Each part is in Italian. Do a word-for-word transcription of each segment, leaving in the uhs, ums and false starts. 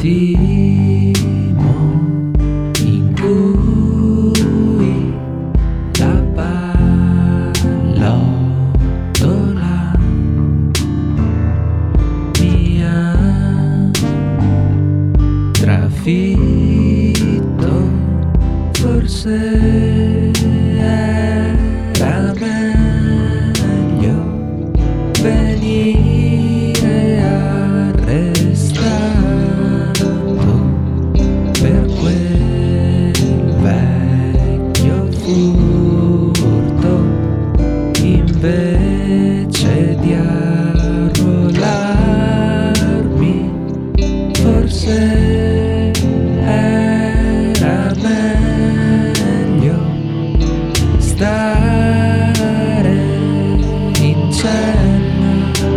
attimo in cui la pallottola mi ha trafitto, forse era meglio venire arrestato per quel vecchio furto, invece di arruolarmi. Forse era meglio stare in cella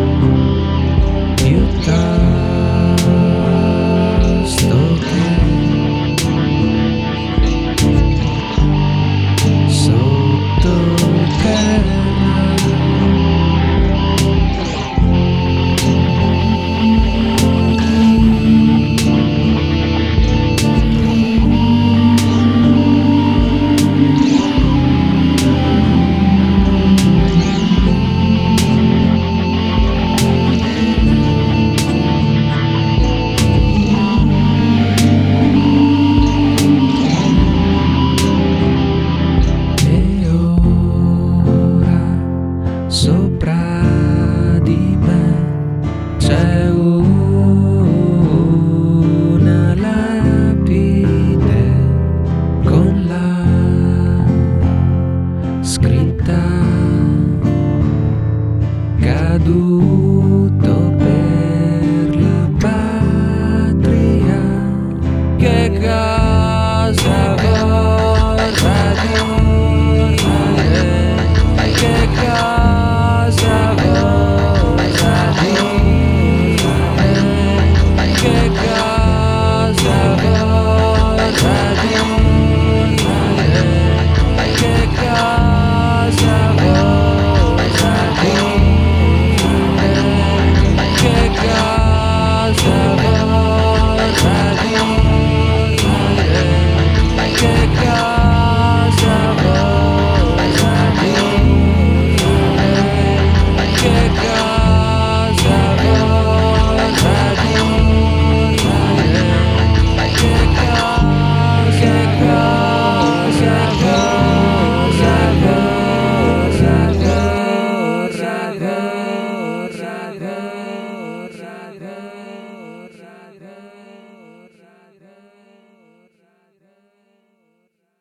piuttosto che sottoterra. Sopra di me c'è una lapide con la scritta caduta.